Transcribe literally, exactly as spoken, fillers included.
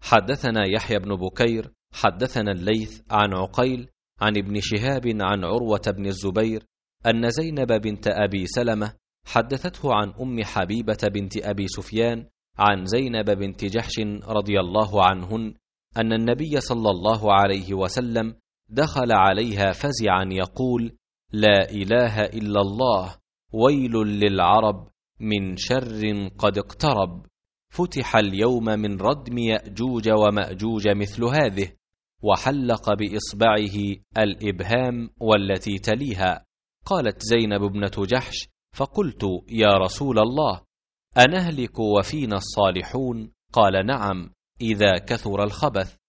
حدثنا يحيى بن بكير حدثنا الليث عن عقيل عن ابن شهاب عن عروة بن الزبير أن زينب بنت أبي سلمة حدثته عن أم حبيبة بنت أبي سفيان عن زينب بنت جحش رضي الله عنهن أن النبي صلى الله عليه وسلم دخل عليها فزعا يقول: لا إله إلا الله، ويل للعرب من شر قد اقترب، فتح اليوم من ردم يأجوج ومأجوج مثل هذه، وحلق بإصبعه الإبهام والتي تليها. قالت زينب ابنة جحش: فقلت: يا رسول الله، أنهلك وفينا الصالحون؟ قال: نعم، إذا كثر الخبث.